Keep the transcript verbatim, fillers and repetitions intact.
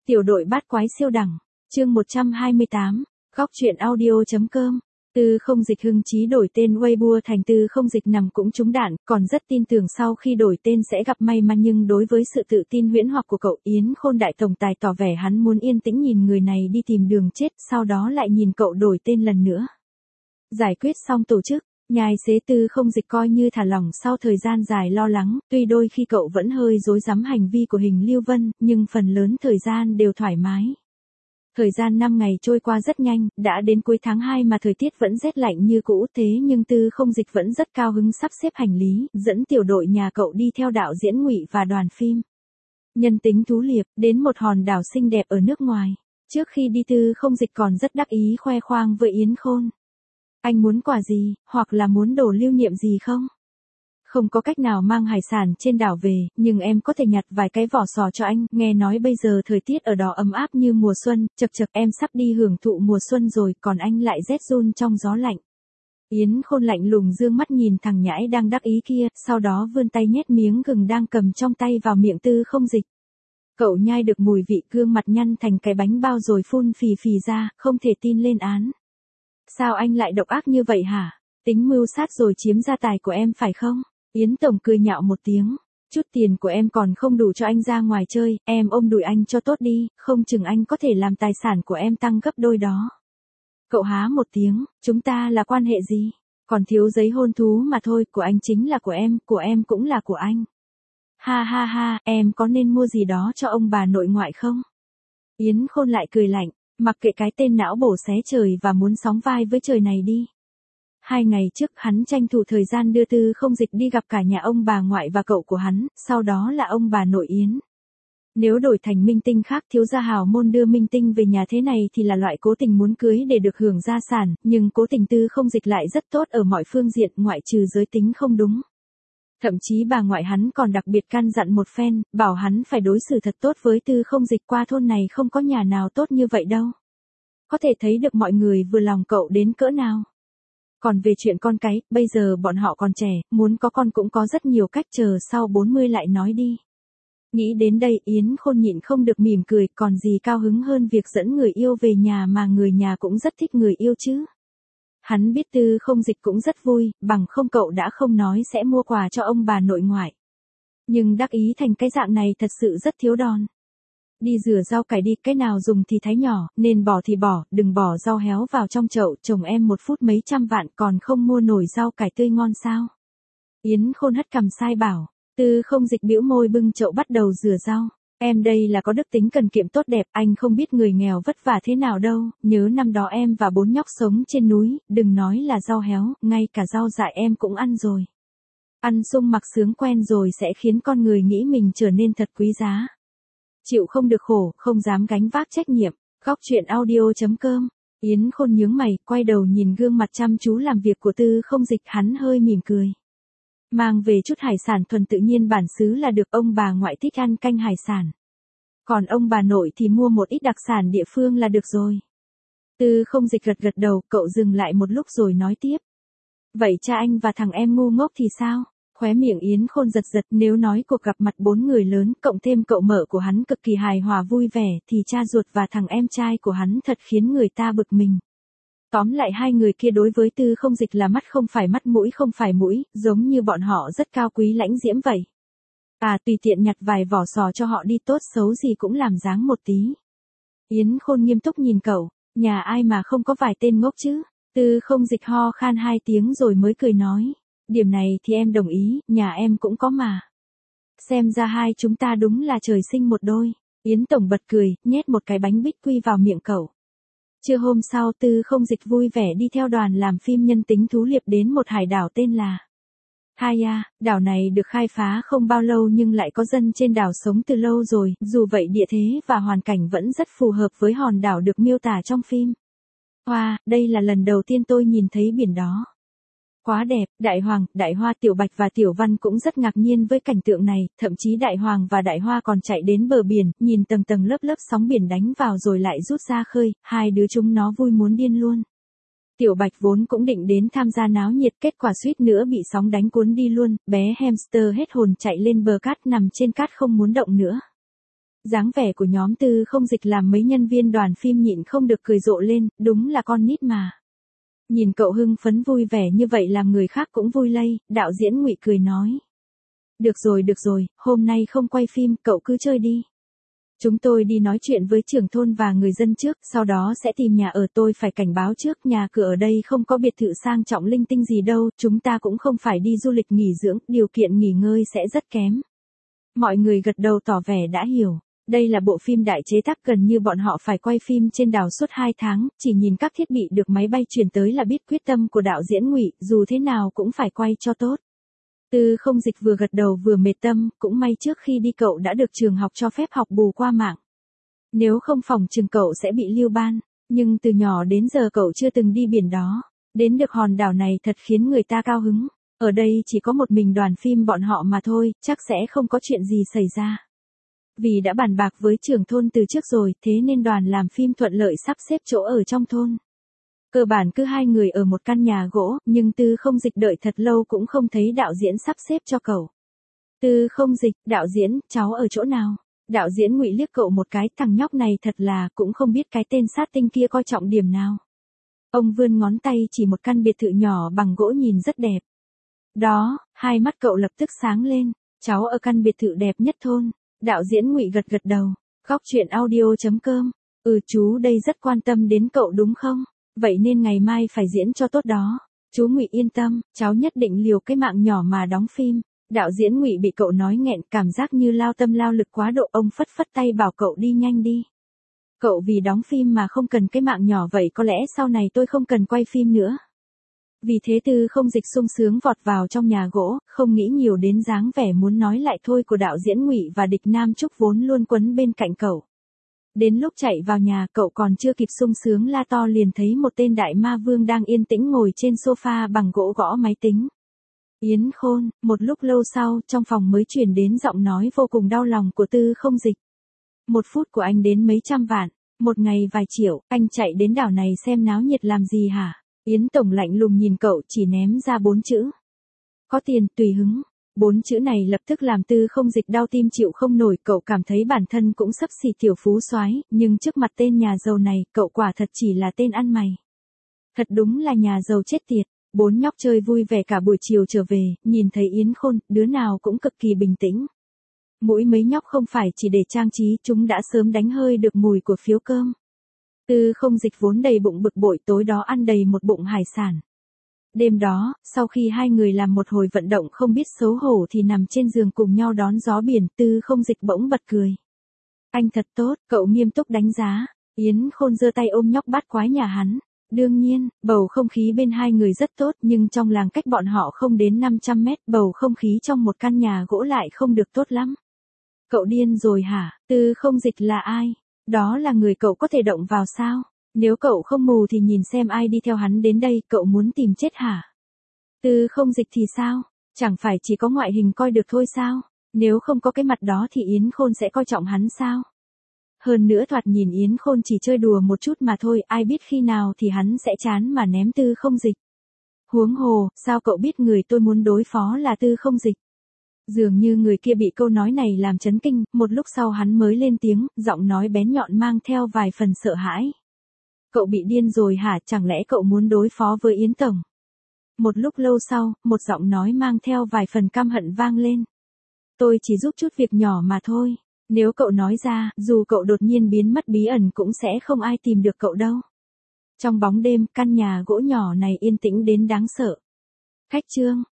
Tiểu đội bát quái siêu đẳng, chương một trăm hai mươi tám, góc truyện audio.com. Tư Không Dịch hưng chí đổi tên Weibo thành Tư Không Dịch nằm cũng trúng đạn, còn rất tin tưởng sau khi đổi tên sẽ gặp may mắn, nhưng đối với sự tự tin huyễn hoặc của cậu, Yến Khôn đại tổng tài tỏ vẻ hắn muốn yên tĩnh nhìn người này đi tìm đường chết, sau đó lại nhìn cậu đổi tên lần nữa. Giải quyết xong tổ chức, nhai xế Tư Không Dịch coi như thả lỏng sau thời gian dài lo lắng, tuy đôi khi cậu vẫn hơi rối rắm hành vi của Hình Lưu Vân, nhưng phần lớn thời gian đều thoải mái. Thời gian năm ngày trôi qua rất nhanh, đã đến cuối tháng hai mà thời tiết vẫn rét lạnh như cũ, thế nhưng Tư Không Dịch vẫn rất cao hứng sắp xếp hành lý, dẫn tiểu đội nhà cậu đi theo đạo diễn Ngụy và đoàn phim Nhân tính thú liệp, đến một hòn đảo xinh đẹp ở nước ngoài. Trước khi đi Tư Không Dịch còn rất đắc ý khoe khoang với Yến Khôn. Anh muốn quà gì, hoặc là muốn đồ lưu niệm gì không? Không có cách nào mang hải sản trên đảo về, nhưng em có thể nhặt vài cái vỏ sò cho anh, nghe nói bây giờ thời tiết ở đó ấm áp như mùa xuân, chật chật em sắp đi hưởng thụ mùa xuân rồi, còn anh lại rét run trong gió lạnh. Yến Khôn lạnh lùng dương mắt nhìn thằng nhãi đang đắc ý kia, sau đó vươn tay nhét miếng gừng đang cầm trong tay vào miệng Tư Không Dịch. Cậu nhai được mùi vị, gương mặt nhăn thành cái bánh bao rồi phun phì phì ra, không thể tin lên án. Sao anh lại độc ác như vậy hả? Tính mưu sát rồi chiếm gia tài của em phải không? Yến Tổng cười nhạo một tiếng. Chút tiền của em còn không đủ cho anh ra ngoài chơi, em ôm đùi anh cho tốt đi, không chừng anh có thể làm tài sản của em tăng gấp đôi đó. Cậu há một tiếng, chúng ta là quan hệ gì? Còn thiếu giấy hôn thú mà thôi, của anh chính là của em, của em cũng là của anh. Ha ha ha, em có nên mua gì đó cho ông bà nội ngoại không? Yến Khôn lại cười lạnh, mặc kệ cái tên não bổ xé trời và muốn sóng vai với trời này đi. Hai ngày trước hắn tranh thủ thời gian đưa Tư Không Dịch đi gặp cả nhà ông bà ngoại và cậu của hắn, sau đó là ông bà nội Yến. Nếu đổi thành minh tinh khác, thiếu gia hào môn đưa minh tinh về nhà thế này thì là loại cố tình muốn cưới để được hưởng gia sản, nhưng cố tình Tư Không Dịch lại rất tốt ở mọi phương diện, ngoại trừ giới tính không đúng. Thậm chí bà ngoại hắn còn đặc biệt căn dặn một phen, bảo hắn phải đối xử thật tốt với Tư Không Dịch, qua thôn này không có nhà nào tốt như vậy đâu. Có thể thấy được mọi người vừa lòng cậu đến cỡ nào. Còn về chuyện con cái, bây giờ bọn họ còn trẻ, muốn có con cũng có rất nhiều cách, chờ sau bốn mươi lại nói đi. Nghĩ đến đây, Yến Khôn nhịn không được mỉm cười, còn gì cao hứng hơn việc dẫn người yêu về nhà mà người nhà cũng rất thích người yêu chứ. Hắn biết Tư Không Dịch cũng rất vui, bằng không cậu đã không nói sẽ mua quà cho ông bà nội ngoại. Nhưng đắc ý thành cái dạng này thật sự rất thiếu đòn. Đi rửa rau cải đi, cái nào dùng thì thái nhỏ, nên bỏ thì bỏ, đừng bỏ rau héo vào trong chậu, chồng em một phút mấy trăm vạn còn không mua nổi rau cải tươi ngon sao? Yến Khôn hất cằm sai bảo. Tư Không Dịch bĩu môi bưng chậu bắt đầu rửa rau. Em đây là có đức tính cần kiệm tốt đẹp, anh không biết người nghèo vất vả thế nào đâu, nhớ năm đó em và bốn nhóc sống trên núi, đừng nói là rau héo, ngay cả rau dại em cũng ăn rồi. Ăn sung mặc sướng quen rồi sẽ khiến con người nghĩ mình trở nên thật quý giá. Chịu không được khổ, không dám gánh vác trách nhiệm. Góc truyện audio.com. Yến Khôn nhướng mày, quay đầu nhìn gương mặt chăm chú làm việc của Tư Không Dịch, hắn hơi mỉm cười. Mang về chút hải sản thuần tự nhiên bản xứ là được, ông bà ngoại thích ăn canh hải sản. Còn ông bà nội thì mua một ít đặc sản địa phương là được rồi. Tư Không Dịch gật gật đầu, cậu dừng lại một lúc rồi nói tiếp. Vậy cha anh và thằng em ngu ngốc thì sao? Khóe miệng Yến Khôn giật giật, nếu nói cuộc gặp mặt bốn người lớn, cộng thêm cậu mở của hắn cực kỳ hài hòa vui vẻ, thì cha ruột và thằng em trai của hắn thật khiến người ta bực mình. Tóm lại hai người kia đối với Tư Không Dịch là mắt không phải mắt, mũi không phải mũi, giống như bọn họ rất cao quý lãnh diễm vậy. À, tùy tiện nhặt vài vỏ sò cho họ đi, tốt xấu gì cũng làm dáng một tí. Yến Khôn nghiêm túc nhìn cậu, nhà ai mà không có vài tên ngốc chứ? Tư Không Dịch ho khan hai tiếng rồi mới cười nói. Điểm này thì em đồng ý, nhà em cũng có mà. Xem ra hai chúng ta đúng là trời sinh một đôi. Yến Tổng bật cười, nhét một cái bánh bích quy vào miệng cậu. Trưa hôm sau, Tư Không Dịch vui vẻ đi theo đoàn làm phim Nhân tính thú liệp đến một hải đảo tên là Haya. Đảo này được khai phá không bao lâu nhưng lại có dân trên đảo sống từ lâu rồi, dù vậy địa thế và hoàn cảnh vẫn rất phù hợp với hòn đảo được miêu tả trong phim. Wow, đây là lần đầu tiên tôi nhìn thấy biển đó. Quá đẹp, Đại Hoàng, Đại Hoa, Tiểu Bạch và Tiểu Văn cũng rất ngạc nhiên với cảnh tượng này, thậm chí Đại Hoàng và Đại Hoa còn chạy đến bờ biển, nhìn tầng tầng lớp lớp sóng biển đánh vào rồi lại rút ra khơi, hai đứa chúng nó vui muốn điên luôn. Tiểu Bạch vốn cũng định đến tham gia náo nhiệt, kết quả suýt nữa bị sóng đánh cuốn đi luôn, bé hamster hết hồn chạy lên bờ cát nằm trên cát không muốn động nữa. Dáng vẻ của nhóm Tư Không Dịch làm mấy nhân viên đoàn phim nhịn không được cười rộ lên, đúng là con nít mà. Nhìn cậu hưng phấn vui vẻ như vậy làm người khác cũng vui lây, đạo diễn Ngụy cười nói. Được rồi được rồi, hôm nay không quay phim, cậu cứ chơi đi. Chúng tôi đi nói chuyện với trưởng thôn và người dân trước, sau đó sẽ tìm nhà ở. Tôi phải cảnh báo trước, nhà cửa ở đây không có biệt thự sang trọng linh tinh gì đâu, chúng ta cũng không phải đi du lịch nghỉ dưỡng, điều kiện nghỉ ngơi sẽ rất kém. Mọi người gật đầu tỏ vẻ đã hiểu. Đây là bộ phim đại chế tác, gần như bọn họ phải quay phim trên đảo suốt hai tháng, chỉ nhìn các thiết bị được máy bay chuyển tới là biết quyết tâm của đạo diễn Ngụy, dù thế nào cũng phải quay cho tốt. Tư Không Dịch vừa gật đầu vừa mệt tâm, cũng may trước khi đi cậu đã được trường học cho phép học bù qua mạng. Nếu không phòng trường cậu sẽ bị lưu ban, nhưng từ nhỏ đến giờ cậu chưa từng đi biển đó. Đến được hòn đảo này thật khiến người ta cao hứng. Ở đây chỉ có một mình đoàn phim bọn họ mà thôi, chắc sẽ không có chuyện gì xảy ra. Vì đã bàn bạc với trưởng thôn từ trước rồi, thế nên đoàn làm phim thuận lợi sắp xếp chỗ ở trong thôn. Cơ bản cứ hai người ở một căn nhà gỗ, nhưng Tư Không Dịch đợi thật lâu cũng không thấy đạo diễn sắp xếp cho cậu. Tư Không Dịch, đạo diễn, cháu ở chỗ nào? Đạo diễn Ngụy liếc cậu một cái, thằng nhóc này thật là cũng không biết cái tên sát tinh kia coi trọng điểm nào. Ông vươn ngón tay chỉ một căn biệt thự nhỏ bằng gỗ nhìn rất đẹp. Đó, hai mắt cậu lập tức sáng lên, cháu ở căn biệt thự đẹp nhất thôn. Đạo diễn Ngụy gật gật đầu. Góc chuyện audio chấm com. Ừ, chú đây rất quan tâm đến cậu đúng không? Vậy nên ngày mai phải diễn cho tốt đó. Chú Ngụy yên tâm, cháu nhất định liều cái mạng nhỏ mà đóng phim. Đạo diễn Ngụy bị cậu nói nghẹn, cảm giác như lao tâm lao lực quá độ, ông phất phất tay bảo cậu đi nhanh đi. Cậu vì đóng phim mà không cần cái mạng nhỏ vậy có lẽ sau này tôi không cần quay phim nữa. Vì thế Tư Không Dịch sung sướng vọt vào trong nhà gỗ, không nghĩ nhiều đến dáng vẻ muốn nói lại thôi của đạo diễn Ngụy và Địch Nam Trúc vốn luôn quấn bên cạnh cậu. Đến lúc chạy vào nhà cậu còn chưa kịp sung sướng la to liền thấy một tên đại ma vương đang yên tĩnh ngồi trên sofa bằng gỗ gõ máy tính. Yến Khôn, một lúc lâu sau trong phòng mới truyền đến giọng nói vô cùng đau lòng của Tư Không Dịch. Một phút của anh đến mấy trăm vạn, một ngày vài triệu, anh chạy đến đảo này xem náo nhiệt làm gì hả? Yến Tổng lạnh lùng nhìn cậu chỉ ném ra bốn chữ. Có tiền, tùy hứng. Bốn chữ này lập tức làm Tư Không Dịch đau tim chịu không nổi, cậu cảm thấy bản thân cũng xấp xỉ tiểu phú soái, nhưng trước mặt tên nhà giàu này, cậu quả thật chỉ là tên ăn mày. Thật đúng là nhà giàu chết tiệt. Bốn nhóc chơi vui vẻ cả buổi chiều trở về, nhìn thấy Yến Khôn, đứa nào cũng cực kỳ bình tĩnh. Mỗi mấy nhóc không phải chỉ để trang trí, chúng đã sớm đánh hơi được mùi của phiếu cơm. Tư Không Dịch vốn đầy bụng bực bội, tối đó ăn đầy một bụng hải sản. Đêm đó, sau khi hai người làm một hồi vận động không biết xấu hổ thì nằm trên giường cùng nhau đón gió biển, Tư Không Dịch bỗng bật cười. Anh thật tốt, cậu nghiêm túc đánh giá. Yến Khôn giơ tay ôm nhóc bát quái nhà hắn. Đương nhiên, bầu không khí bên hai người rất tốt, nhưng trong làng cách bọn họ không đến năm trăm mét, bầu không khí trong một căn nhà gỗ lại không được tốt lắm. Cậu điên rồi hả? Tư Không Dịch là ai? Đó là người cậu có thể động vào sao? Nếu cậu không mù thì nhìn xem ai đi theo hắn đến đây, cậu muốn tìm chết hả? Tư Không Dịch thì sao? Chẳng phải chỉ có ngoại hình coi được thôi sao? Nếu không có cái mặt đó thì Yến Khôn sẽ coi trọng hắn sao? Hơn nữa thoạt nhìn Yến Khôn chỉ chơi đùa một chút mà thôi, ai biết khi nào thì hắn sẽ chán mà ném Tư Không Dịch. Huống hồ, sao cậu biết người tôi muốn đối phó là Tư Không Dịch? Dường như người kia bị câu nói này làm chấn kinh, một lúc sau hắn mới lên tiếng, giọng nói bén nhọn mang theo vài phần sợ hãi. Cậu bị điên rồi hả, chẳng lẽ cậu muốn đối phó với Yến Tổng? Một lúc lâu sau, một giọng nói mang theo vài phần căm hận vang lên. Tôi chỉ giúp chút việc nhỏ mà thôi. Nếu cậu nói ra, dù cậu đột nhiên biến mất bí ẩn cũng sẽ không ai tìm được cậu đâu. Trong bóng đêm, căn nhà gỗ nhỏ này yên tĩnh đến đáng sợ. Khách trương,